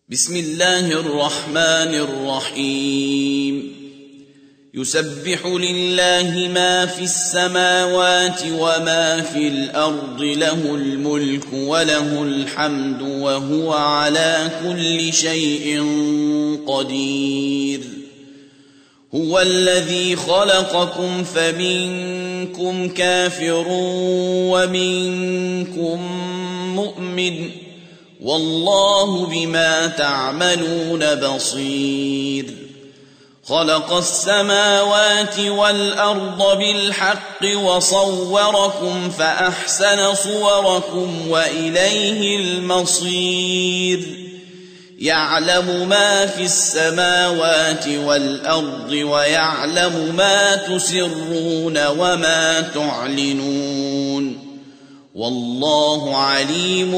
بسم الله الرحمن الرحيم يسبح لله ما في السماوات وما في الأرض له الملك وله الحمد وهو على كل شيء قدير هو الذي خلقكم فمنكم كافر ومنكم مؤمن والله بما تعملون بصير خلق السماوات والأرض بالحق وصوركم فأحسن صوركم وإليه المصير يعلم ما في السماوات والأرض ويعلم ما تسرون وما تعلنون والله عليم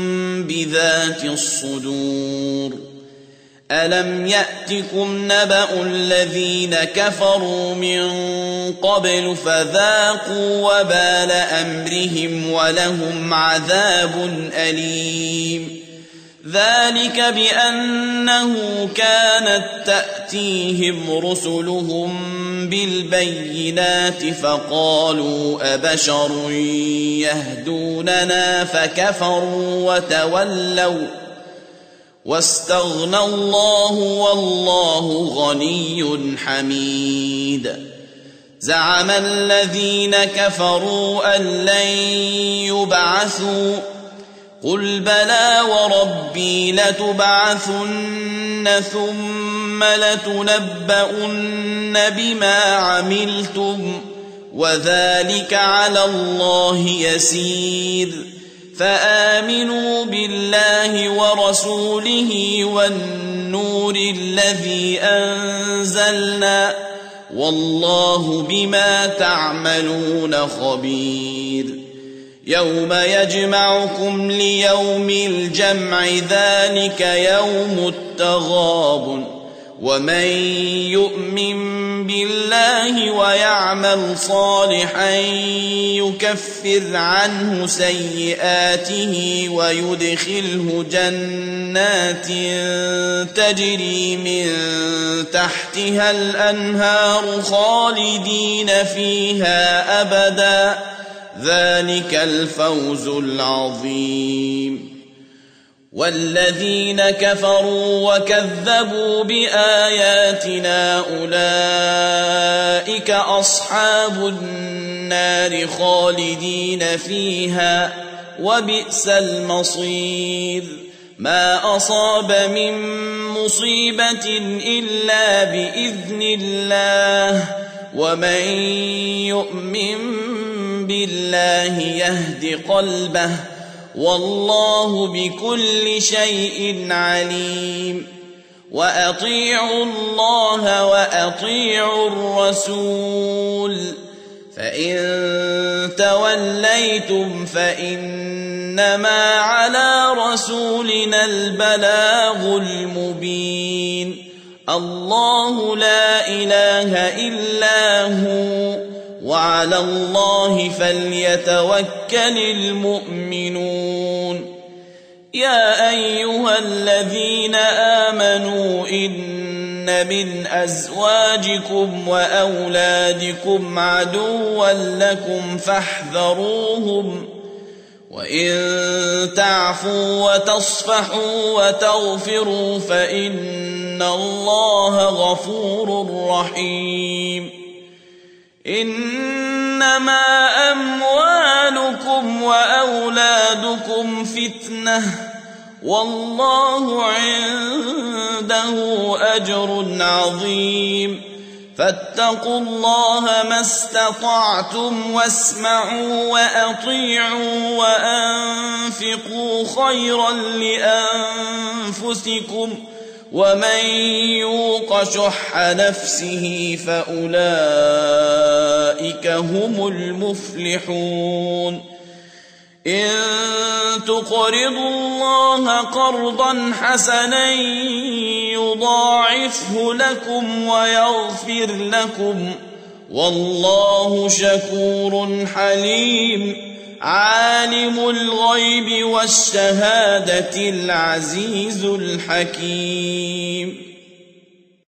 بذات الصدور ألم يأتكم نبأ الذين كفروا من قبل فذاقوا وبال أمرهم ولهم عذاب أليم ذلك بأنه كانت تأتيهم رسلهم بالبينات فقالوا أبشر يهدوننا فكفروا وتولوا واستغنى الله والله غني حميد زعم الذين كفروا أن لن يبعثوا قل بلى وربي لتبعثن ثم لتنبؤن بما عملتم وذلك على الله يسير فآمنوا بالله ورسوله والنور الذي أنزلنا والله بما تعملون خبير يوم يجمعكم ليوم الجمع ذلك يوم التغابن ومن يؤمن بالله ويعمل صالحا يكفر عنه سيئاته ويدخله جنات تجري من تحتها الأنهار خالدين فيها أبدا ذلك الفوز العظيم والذين كفروا وكذبوا بآياتنا أولئك أصحاب النار خالدين فيها وبئس المصير ما أصاب من مصيبة إلا بإذن الله ومن يؤمن بالله يهد قلبه والله بكل شيء عليم وأطيعوا الله وأطيعوا الرسول فإن توليتم فإنما على رسولنا البلاغ المبين الله لا إله إلا هو وعلى الله فليتوكل المؤمنون يا أيها الذين آمنوا إن من أزواجكم وأولادكم عدوا لكم فاحذروهم وإن تعفوا وتصفحوا وتغفروا فإن الله غفور رحيم إنما أموالكم وأولادكم فتنة والله عنده أجر عظيم فاتقوا الله ما استطعتم واسمعوا وأطيعوا وأنفقوا خيرا لأنفسكم ومن يوق شح نفسه فأولئك هم المفلحون إن تقرضوا الله قرضا حسنا يضاعفه لكم ويغفر لكم والله شكور حليم عالم الغيب والشهادة العزيز الحكيم.